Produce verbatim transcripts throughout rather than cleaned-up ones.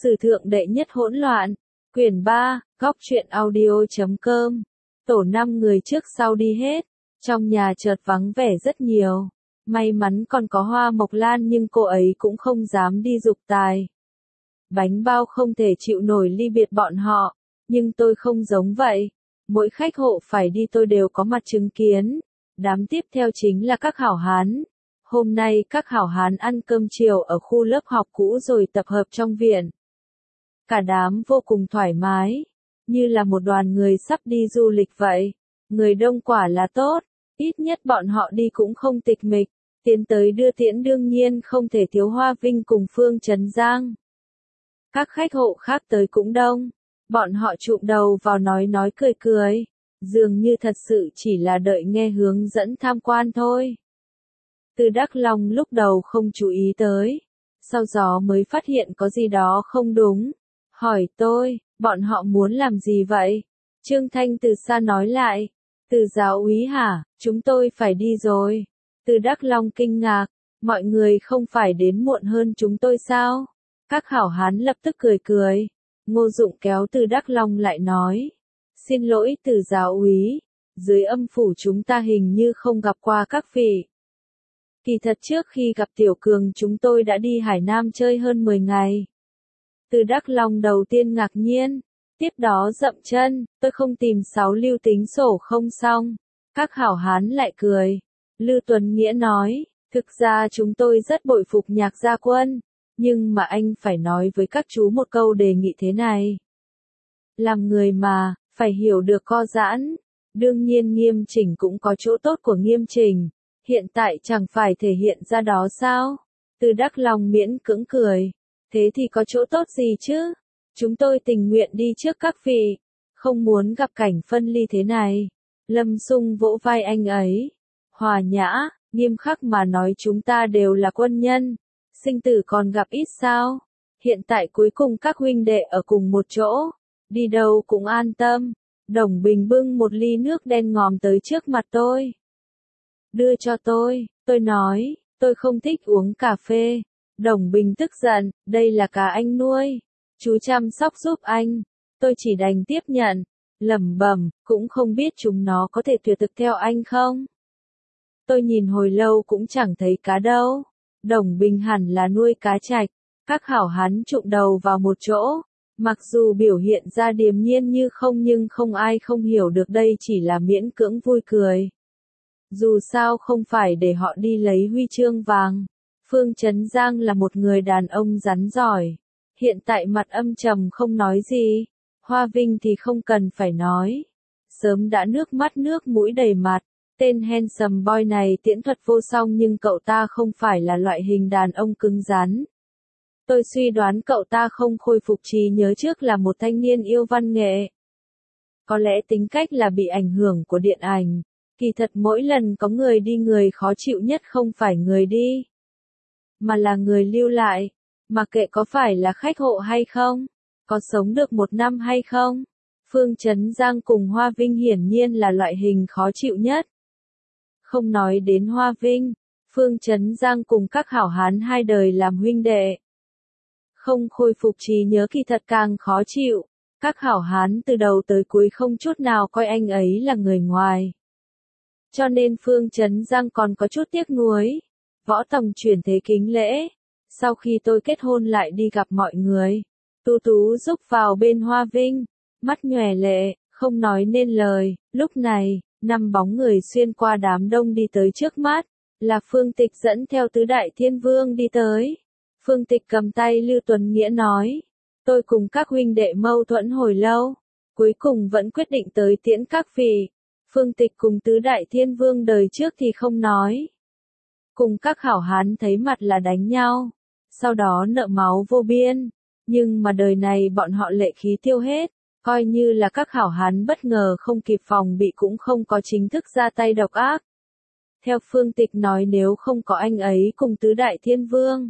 Sử thượng đệ nhất hỗn loạn, quyển ba, góc truyện audio chấm com. Tổ năm người trước sau đi hết, trong nhà chợt vắng vẻ rất nhiều. May mắn còn có Hoa Mộc Lan nhưng cô ấy cũng không dám đi dục tài. Bánh bao không thể chịu nổi ly biệt bọn họ, nhưng tôi không giống vậy. Mỗi khách hộ phải đi tôi đều có mặt chứng kiến. Đám tiếp theo chính là các hảo hán. Hôm nay các hảo hán ăn cơm chiều ở khu lớp học cũ rồi tập hợp trong viện. Cả đám vô cùng thoải mái, như là một đoàn người sắp đi du lịch vậy. Người đông quả là tốt, ít nhất bọn họ đi cũng không tịch mịch. Tiến tới đưa tiễn đương nhiên không thể thiếu Hoa Vinh cùng Phương Trấn Giang. Các khách hộ khác tới cũng đông, bọn họ chụm đầu vào nói nói cười cười, dường như thật sự chỉ là đợi nghe hướng dẫn tham quan thôi. Từ Đắk Long lúc đầu không chú ý tới, sau đó mới phát hiện có gì đó không đúng, hỏi tôi, bọn họ muốn làm gì vậy? Trương Thanh từ xa nói lại, Từ giáo úy hả, chúng tôi phải đi rồi. Từ Đắk Long kinh ngạc, mọi người không phải đến muộn hơn chúng tôi sao? Các hảo hán lập tức cười cười. Ngô Dụng kéo Từ Đắk Long lại nói, xin lỗi Từ giáo úy, dưới âm phủ chúng ta hình như không gặp qua các vị. Kỳ thật trước khi gặp Tiểu Cường chúng tôi đã đi Hải Nam chơi hơn mười ngày. Từ Đắk Long đầu tiên ngạc nhiên, tiếp đó dậm chân, tôi không tìm sáu lưu tính sổ không xong. Các hảo hán lại cười. Lư Tuấn Nghĩa nói, thực ra chúng tôi rất bội phục Nhạc Gia Quân, nhưng mà anh phải nói với các chú một câu đề nghị thế này. Làm người mà, phải hiểu được co giãn, đương nhiên nghiêm chỉnh cũng có chỗ tốt của nghiêm chỉnh, hiện tại chẳng phải thể hiện ra đó sao? Từ Đắk Long miễn cưỡng cười, thế thì có chỗ tốt gì chứ? Chúng tôi tình nguyện đi trước các vị, không muốn gặp cảnh phân ly thế này. Lâm Sung vỗ vai anh ấy, hòa nhã, nghiêm khắc mà nói chúng ta đều là quân nhân, sinh tử còn gặp ít sao? Hiện tại cuối cùng các huynh đệ ở cùng một chỗ, đi đâu cũng an tâm. Đồng Bình bưng một ly nước đen ngòm tới trước mặt tôi. Đưa cho tôi, tôi nói, tôi không thích uống cà phê. Đồng Bình tức giận, đây là cá anh nuôi, chú chăm sóc giúp anh. Tôi chỉ đành tiếp nhận, lẩm bẩm, cũng không biết chúng nó có thể tuyệt thực theo anh không? Tôi nhìn hồi lâu cũng chẳng thấy cá đâu. Đồng Bình hẳn là nuôi cá trạch. Các hảo hán chụm đầu vào một chỗ. Mặc dù biểu hiện ra điềm nhiên như không nhưng không ai không hiểu được đây chỉ là miễn cưỡng vui cười. Dù sao không phải để họ đi lấy huy chương vàng. Phương Trấn Giang là một người đàn ông rắn giỏi. Hiện tại mặt âm trầm không nói gì. Hoa Vinh thì không cần phải nói. Sớm đã nước mắt nước mũi đầy mặt. Tên handsome boy này tiễn thuật vô song nhưng cậu ta không phải là loại hình đàn ông cứng rắn. Tôi suy đoán cậu ta không khôi phục trí nhớ trước là một thanh niên yêu văn nghệ. Có lẽ tính cách là bị ảnh hưởng của điện ảnh. Kỳ thật mỗi lần có người đi người khó chịu nhất không phải người đi, mà là người lưu lại. Mặc kệ có phải là khách hộ hay không, có sống được một năm hay không. Phương Trấn Giang cùng Hoa Vinh hiển nhiên là loại hình khó chịu nhất. Không nói đến Hoa Vinh, Phương Trấn Giang cùng các hảo hán hai đời làm huynh đệ. Không khôi phục trí nhớ kỳ thật càng khó chịu. Các hảo hán từ đầu tới cuối không chút nào coi anh ấy là người ngoài. Cho nên Phương Trấn Giang còn có chút tiếc nuối. Võ Tòng chuyển thế kính lễ. Sau khi tôi kết hôn lại đi gặp mọi người. Tú Tú rúc vào bên Hoa Vinh. Mắt nhòe lệ, không nói nên lời. Lúc này, năm bóng người xuyên qua đám đông đi tới trước mắt. Là Phương Tịch dẫn theo tứ đại thiên vương đi tới. Phương Tịch cầm tay Lưu Tuấn Nghĩa nói. Tôi cùng các huynh đệ mâu thuẫn hồi lâu. Cuối cùng vẫn quyết định tới tiễn các vị. Phương Tịch cùng tứ đại thiên vương đời trước thì không nói. Cùng các hảo hán thấy mặt là đánh nhau. Sau đó nợ máu vô biên. Nhưng mà đời này bọn họ lệ khí tiêu hết. Coi như là các hảo hán bất ngờ không kịp phòng bị cũng không có chính thức ra tay độc ác. Theo Phương Tịch nói nếu không có anh ấy cùng tứ đại thiên vương,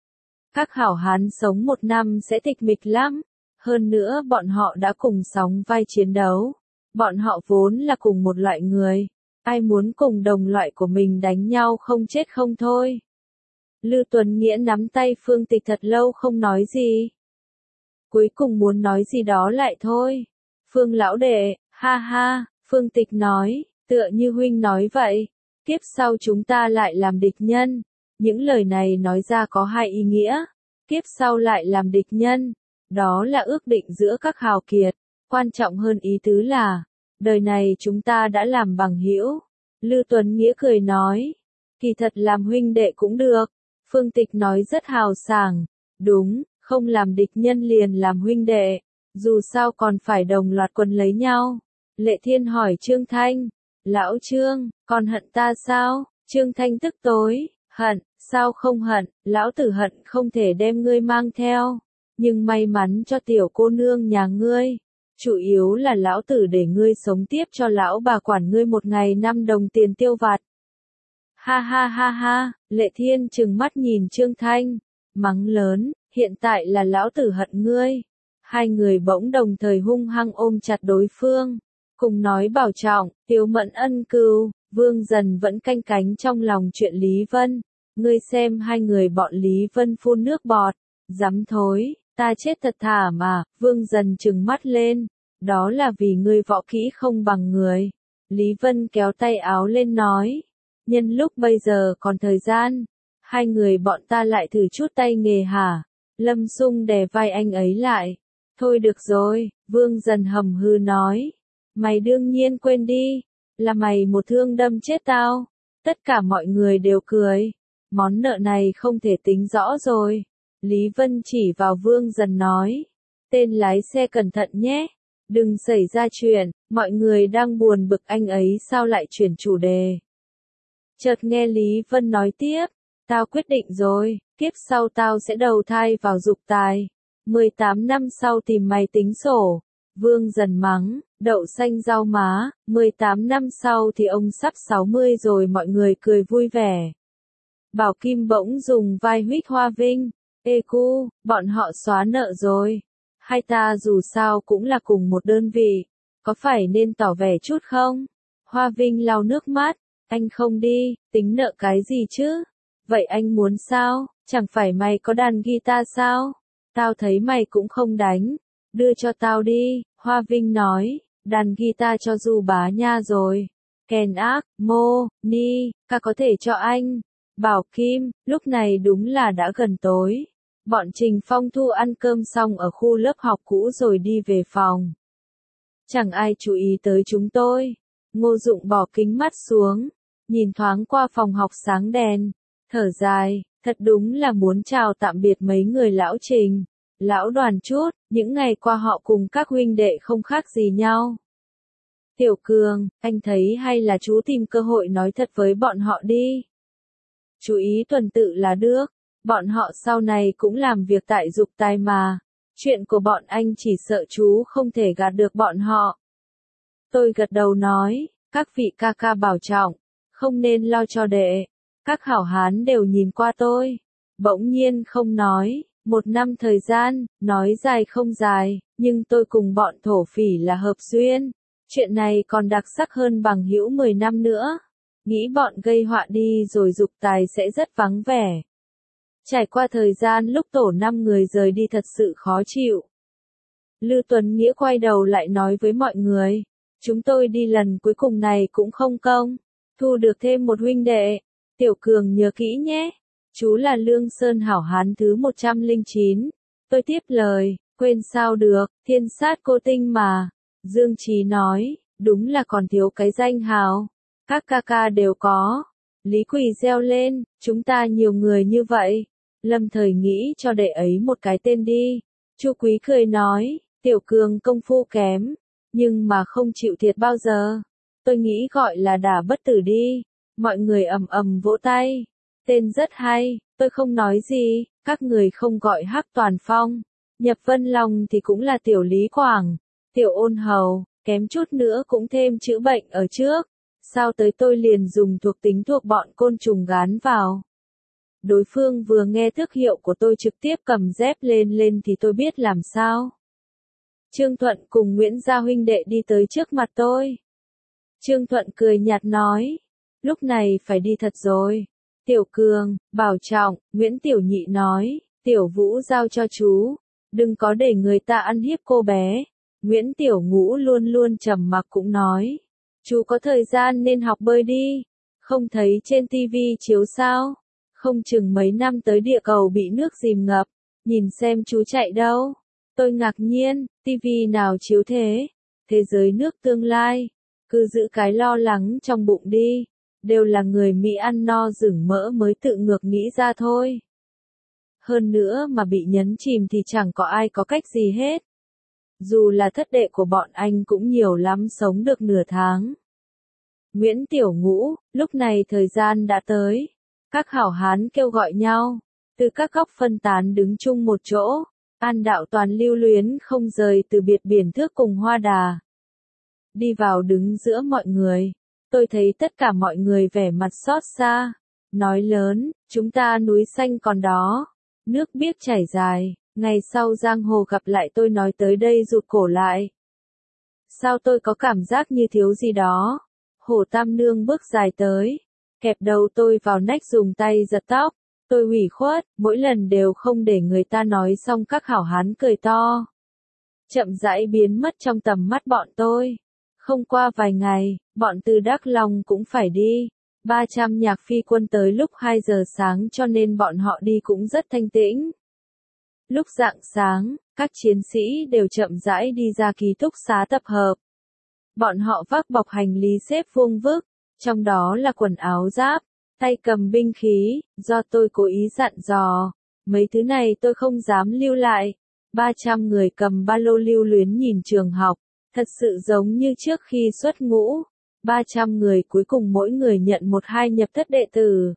các hảo hán sống một năm sẽ tịch mịch lắm. Hơn nữa bọn họ đã cùng sóng vai chiến đấu. Bọn họ vốn là cùng một loại người. Ai muốn cùng đồng loại của mình đánh nhau không chết không thôi. Lư Tuấn Nghĩa nắm tay Phương Tịch thật lâu không nói gì. cuối cùng muốn nói gì đó lại thôi. Phương lão đệ, ha ha, Phương Tịch nói, tựa như huynh nói vậy, kiếp sau chúng ta lại làm địch nhân. Những lời này nói ra có hai ý nghĩa. Kiếp sau lại làm địch nhân, đó là ước định giữa các hào kiệt. Quan trọng hơn ý tứ là, đời này chúng ta đã làm bằng hữu. Lư Tuấn Nghĩa cười nói, kỳ thật làm huynh đệ cũng được. Phương Tịch nói rất hào sảng, đúng, không làm địch nhân liền làm huynh đệ, dù sao còn phải đồng loạt quần lấy nhau. Lệ Thiên hỏi Trương Thanh, lão Trương, còn hận ta sao? Trương Thanh tức tối, hận, sao không hận, lão tử hận không thể đem ngươi mang theo, nhưng may mắn cho tiểu cô nương nhà ngươi. Chủ yếu là lão tử để ngươi sống tiếp cho lão bà quản ngươi một ngày năm đồng tiền tiêu vặt. Ha ha ha ha, Lệ Thiên trừng mắt nhìn Trương Thanh, mắng lớn, hiện tại là lão tử hận ngươi. Hai người bỗng đồng thời hung hăng ôm chặt đối phương, cùng nói bảo trọng, Tiếu Mẫn ân cưu. Vương Dần vẫn canh cánh trong lòng chuyện Lý Vân. Ngươi xem hai người bọn Lý Vân phun nước bọt, dám thối, ta chết thật thà mà. Vương Dần trừng mắt lên, đó là vì ngươi võ kỹ không bằng người. Lý Vân kéo tay áo lên nói, nhân lúc bây giờ còn thời gian, hai người bọn ta lại thử chút tay nghề hả? Lâm Sung đè vai anh ấy lại, thôi được rồi, Vương Dần hầm hư nói, mày đương nhiên quên đi, là mày một thương đâm chết tao. Tất cả mọi người đều cười, món nợ này không thể tính rõ rồi. Lý Vân chỉ vào Vương Dần nói, tên lái xe cẩn thận nhé, đừng xảy ra chuyện. Mọi người đang buồn bực anh ấy sao lại chuyển chủ đề. Chợt nghe Lý Vân nói tiếp, tao quyết định rồi, kiếp sau tao sẽ đầu thai vào dục tài, mười tám năm sau tìm mày tính sổ. Vương Dần mắng, đậu xanh rau má, mười tám năm sau thì ông sắp sáu mươi rồi. Mọi người cười vui vẻ. Bảo Kim bỗng dùng vai huýt Hoa Vinh, ê cu, bọn họ xóa nợ rồi. Hai ta dù sao cũng là cùng một đơn vị, có phải nên tỏ vẻ chút không? Hoa Vinh lau nước mắt, anh không đi, tính nợ cái gì chứ? Vậy anh muốn sao? Chẳng phải mày có đàn guitar sao? Tao thấy mày cũng không đánh, đưa cho tao đi. Hoa Vinh nói, đàn guitar cho Du Bá Nha rồi. Kèn ác, mô, ni, ca có thể cho anh. Bảo Kim, lúc này đúng là đã gần tối. Bọn Trình Phong Thu ăn cơm xong ở khu lớp học cũ rồi đi về phòng. Chẳng ai chú ý tới chúng tôi. Ngô Dụng bỏ kính mắt xuống, nhìn thoáng qua phòng học sáng đèn, thở dài, thật đúng là muốn chào tạm biệt mấy người lão Trình, lão Đoàn chút, những ngày qua họ cùng các huynh đệ không khác gì nhau. Tiểu Cường, anh thấy hay là chú tìm cơ hội nói thật với bọn họ đi. Chú ý tuần tự là được, bọn họ sau này cũng làm việc tại dục tài mà, chuyện của bọn anh chỉ sợ chú không thể gạt được bọn họ. Tôi gật đầu nói, các vị ca ca bảo trọng, không nên lo cho đệ. Các hảo hán đều nhìn qua tôi, bỗng nhiên không nói. Một năm thời gian, nói dài không dài, nhưng tôi cùng bọn thổ phỉ là hợp duyên. Chuyện này còn đặc sắc hơn bằng hữu mười năm nữa. Nghĩ bọn gây họa đi rồi dục tài sẽ rất vắng vẻ. Trải qua thời gian lúc tổ năm người rời đi thật sự khó chịu. Lư Tuấn Nghĩa quay đầu lại nói với mọi người, chúng tôi đi lần cuối cùng này cũng không công, thu được thêm một huynh đệ. Tiểu Cường nhớ kỹ nhé. Chú là Lương Sơn hảo hán thứ một trăm lẻ chín. Tôi tiếp lời, quên sao được, thiên sát cô tinh mà. Dương Chí nói, đúng là còn thiếu cái danh hào. Các ca ca đều có. Lý Quỳ reo lên, chúng ta nhiều người như vậy. Lâm Thời nghĩ cho đệ ấy một cái tên đi. Chu Quý cười nói, Tiểu Cường công phu kém, nhưng mà không chịu thiệt bao giờ. Tôi nghĩ gọi là đả bất tử đi. Mọi người ầm ầm vỗ tay. Tên rất hay, tôi không nói gì, các người không gọi Hắc Toàn Phong. Nhập Vân Long thì cũng là Tiểu Lý Quảng, Tiểu Ôn Hầu, kém chút nữa cũng thêm chữ bệnh ở trước. Sao tới tôi liền dùng thuộc tính thuộc bọn côn trùng gán vào. Đối phương vừa nghe tước hiệu của tôi trực tiếp cầm dép lên lên thì tôi biết làm sao. Trương Thuận cùng Nguyễn Gia huynh đệ đi tới trước mặt tôi. Trương Thuận cười nhạt nói, lúc này phải đi thật rồi. Tiểu Cường, bảo trọng. Nguyễn Tiểu Nhị nói, Tiểu Vũ giao cho chú. Đừng có để người ta ăn hiếp cô bé. Nguyễn Tiểu Ngũ luôn luôn trầm mặc cũng nói. Chú có thời gian nên học bơi đi. Không thấy trên tivi chiếu sao? Không chừng mấy năm tới địa cầu bị nước dìm ngập. Nhìn xem chú chạy đâu. Tôi ngạc nhiên, tivi nào chiếu thế? Thế giới nước tương lai. Cứ giữ cái lo lắng trong bụng đi. Đều là người Mỹ ăn no rừng mỡ mới tự ngược nghĩ ra thôi. Hơn nữa mà bị nhấn chìm thì chẳng có ai có cách gì hết. Dù là thất đệ của bọn anh cũng nhiều lắm sống được nửa tháng. Nguyễn Tiểu Ngũ, lúc này thời gian đã tới. Các hảo hán kêu gọi nhau. Từ các góc phân tán đứng chung một chỗ. An đạo toàn lưu luyến không rời từ biệt biển thước cùng Hoa Đà. Đi vào đứng giữa mọi người. Tôi thấy tất cả mọi người vẻ mặt xót xa. Nói lớn, chúng ta núi xanh còn đó. Nước biếc chảy dài. Ngày sau giang hồ gặp lại tôi nói tới đây rụt cổ lại. Sao tôi có cảm giác như thiếu gì đó. Hồ Tam Nương bước dài tới. Kẹp đầu tôi vào nách dùng tay giật tóc. Tôi ủy khuất, mỗi lần đều không để người ta nói xong các hảo hán cười to. Chậm rãi biến mất trong tầm mắt bọn tôi. Không qua vài ngày, bọn từ Đắk Long cũng phải đi. ba trăm nhạc phi quân tới lúc hai giờ sáng cho nên bọn họ đi cũng rất thanh tĩnh. Lúc rạng sáng, các chiến sĩ đều chậm rãi đi ra ký túc xá tập hợp. Bọn họ vác bọc hành lý xếp vuông vức, trong đó là quần áo giáp, tay cầm binh khí, do tôi cố ý dặn dò. Mấy thứ này tôi không dám lưu lại. ba trăm người cầm ba lô lưu luyến nhìn trường học, thật sự giống như trước khi xuất ngũ. ba trăm người cuối cùng mỗi người nhận một hai nhập thất đệ tử.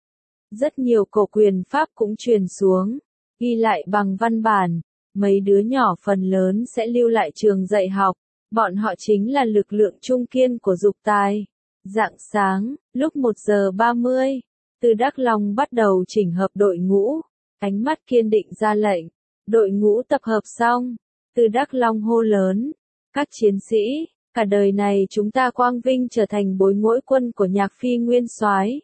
Rất nhiều cổ quyền pháp cũng truyền xuống, ghi lại bằng văn bản. Mấy đứa nhỏ phần lớn sẽ lưu lại trường dạy học. Bọn họ chính là lực lượng trung kiên của dục tài. Rạng sáng, lúc một giờ ba mươi, từ Đắk Long bắt đầu chỉnh hợp đội ngũ. Ánh mắt kiên định ra lệnh. Đội ngũ tập hợp xong. Từ Đắk Long hô lớn. Các chiến sĩ, cả đời này chúng ta quang vinh trở thành bối ngỗi quân của nhạc phi nguyên soái.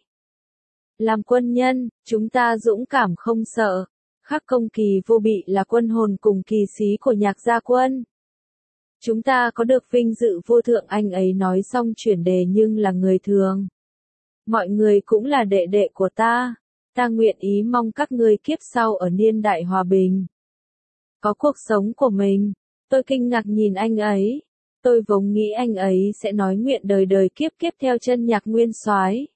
Làm quân nhân, chúng ta dũng cảm không sợ. Khắc công kỳ vô bị là quân hồn cùng kỳ sĩ của nhạc gia quân. Chúng ta có được vinh dự vô thượng. Anh ấy nói xong chuyển đề nhưng là người thường. Mọi người cũng là đệ đệ của ta. Ta nguyện ý mong các ngươi kiếp sau ở niên đại hòa bình. Có cuộc sống của mình. Tôi kinh ngạc nhìn anh ấy. Tôi vốn nghĩ anh ấy sẽ nói nguyện đời đời kiếp kiếp theo chân nhạc nguyên soái.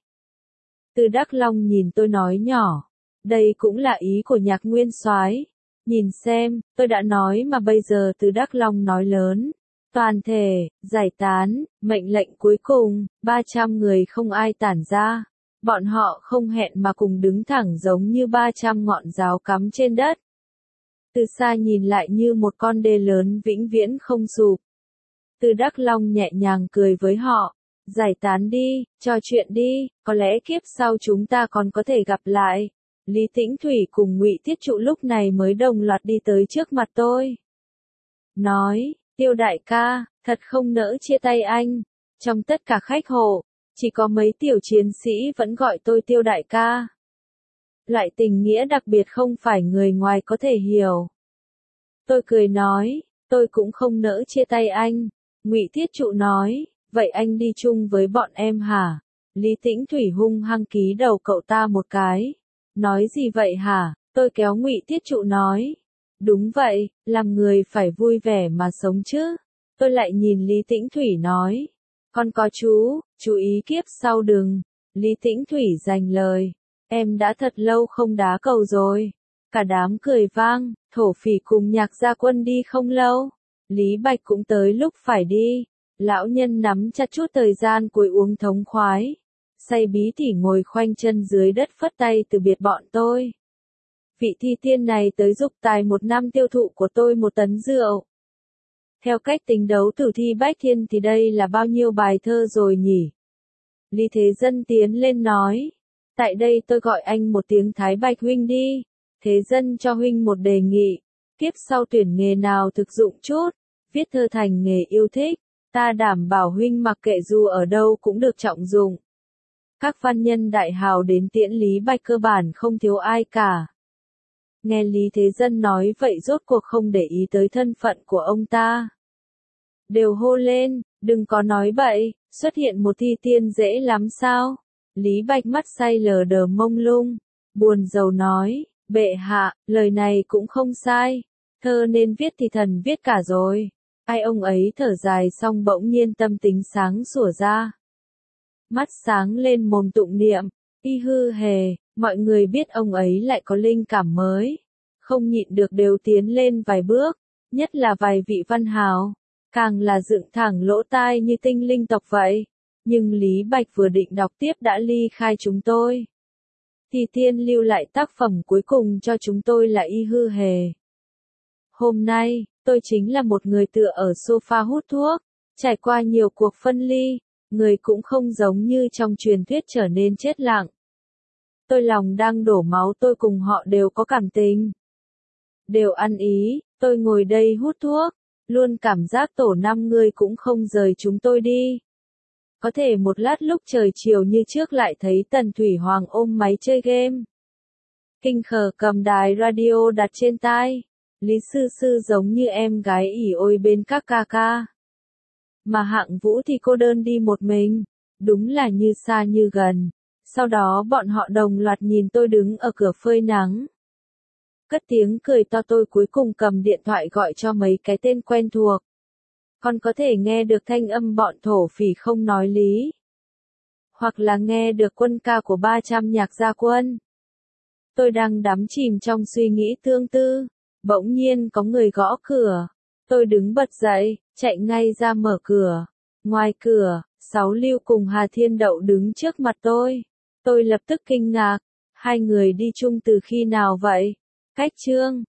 Từ Đắk Long nhìn tôi nói nhỏ. Đây cũng là ý của nhạc nguyên soái. Nhìn xem, tôi đã nói mà bây giờ từ Đắk Long nói lớn. Toàn thể, giải tán, mệnh lệnh cuối cùng, ba trăm người không ai tản ra. Bọn họ không hẹn mà cùng đứng thẳng giống như ba trăm ngọn giáo cắm trên đất. Từ xa nhìn lại như một con đê lớn vĩnh viễn không sụp. Từ Đắk Long nhẹ nhàng cười với họ. Giải tán đi, trò chuyện đi, có lẽ kiếp sau chúng ta còn có thể gặp lại. Lý Tĩnh Thủy cùng Ngụy Tiết Trụ lúc này mới đồng loạt đi tới trước mặt tôi. Nói, Tiêu đại ca, thật không nỡ chia tay anh. Trong tất cả khách hộ, chỉ có mấy tiểu chiến sĩ vẫn gọi tôi Tiêu đại ca. Loại tình nghĩa đặc biệt không phải người ngoài có thể hiểu. Tôi cười nói, tôi cũng không nỡ chia tay anh. Ngụy Tiết Trụ nói, vậy anh đi chung với bọn em hả? Lý Tĩnh Thủy hung hăng ký đầu cậu ta một cái. Nói gì vậy hả? Tôi kéo Ngụy Tiết Trụ nói. Đúng vậy, làm người phải vui vẻ mà sống chứ. Tôi lại nhìn Lý Tĩnh Thủy nói. Con có chú, chú ý kiếp sau đừng. Lý Tĩnh Thủy dành lời. Em đã thật lâu không đá cầu rồi. Cả đám cười vang, thổ phỉ cùng nhạc gia quân đi không lâu. Lý Bạch cũng tới lúc phải đi. Lão nhân nắm chặt chút thời gian cuối uống thống khoái. Say bí tỉ ngồi khoanh chân dưới đất phất tay từ biệt bọn tôi. Vị thi tiên này tới dục tài một năm tiêu thụ của tôi một tấn rượu. Theo cách tính đấu tử thi bách thiên thì đây là bao nhiêu bài thơ rồi nhỉ? Lý Thế Dân tiến lên nói. Tại đây tôi gọi anh một tiếng Thái Bạch huynh đi. Thế Dân cho huynh một đề nghị. Kiếp sau tuyển nghề nào thực dụng chút. Viết thơ thành nghề yêu thích. Ta đảm bảo huynh mặc kệ dù ở đâu cũng được trọng dụng. Các văn nhân đại hào đến tiễn Lý Bạch cơ bản không thiếu ai cả. Nghe Lý Thế Dân nói vậy rốt cuộc không để ý tới thân phận của ông ta. Đều hô lên, đừng có nói bậy, xuất hiện một thi tiên dễ lắm sao? Lý Bạch mắt say lờ đờ mông lung, buồn rầu nói, bệ hạ, lời này cũng không sai, thơ nên viết thì thần viết cả rồi. Ai ông ấy thở dài xong bỗng nhiên tâm tính sáng sủa ra. Mắt sáng lên mồm tụng niệm, y hư hề, mọi người biết ông ấy lại có linh cảm mới. Không nhịn được đều tiến lên vài bước, nhất là vài vị văn hào, càng là dựng thẳng lỗ tai như tinh linh tộc vậy. Nhưng Lý Bạch vừa định đọc tiếp đã ly khai chúng tôi. Thì tiên lưu lại tác phẩm cuối cùng cho chúng tôi là y hư hề. Hôm nay, tôi chính là một người tựa ở sofa hút thuốc, trải qua nhiều cuộc phân ly, người cũng không giống như trong truyền thuyết trở nên chết lặng. Tôi lòng đang đổ máu, tôi cùng họ đều có cảm tình. Đều ăn ý, tôi ngồi đây hút thuốc, luôn cảm giác tổ năm người cũng không rời chúng tôi đi. Có thể một lát lúc trời chiều như trước lại thấy Tần Thủy Hoàng ôm máy chơi game. Kinh khờ cầm đài radio đặt trên tai. Lý Sư Sư giống như em gái ỉ ôi bên các ca ca. Mà Hạng Vũ thì cô đơn đi một mình. Đúng là như xa như gần. Sau đó bọn họ đồng loạt nhìn tôi đứng ở cửa phơi nắng. Cất tiếng cười to, tôi cuối cùng cầm điện thoại gọi cho mấy cái tên quen thuộc. Còn có thể nghe được thanh âm bọn thổ phỉ không nói lý. Hoặc là nghe được quân ca của ba trăm nhạc gia quân. Tôi đang đắm chìm trong suy nghĩ tương tư. Bỗng nhiên có người gõ cửa. Tôi đứng bật dậy, chạy ngay ra mở cửa. Ngoài cửa, Sáu Lưu cùng Hà Thiên Đậu đứng trước mặt tôi. Tôi lập tức kinh ngạc. Hai người đi chung từ khi nào vậy? Cách Trương.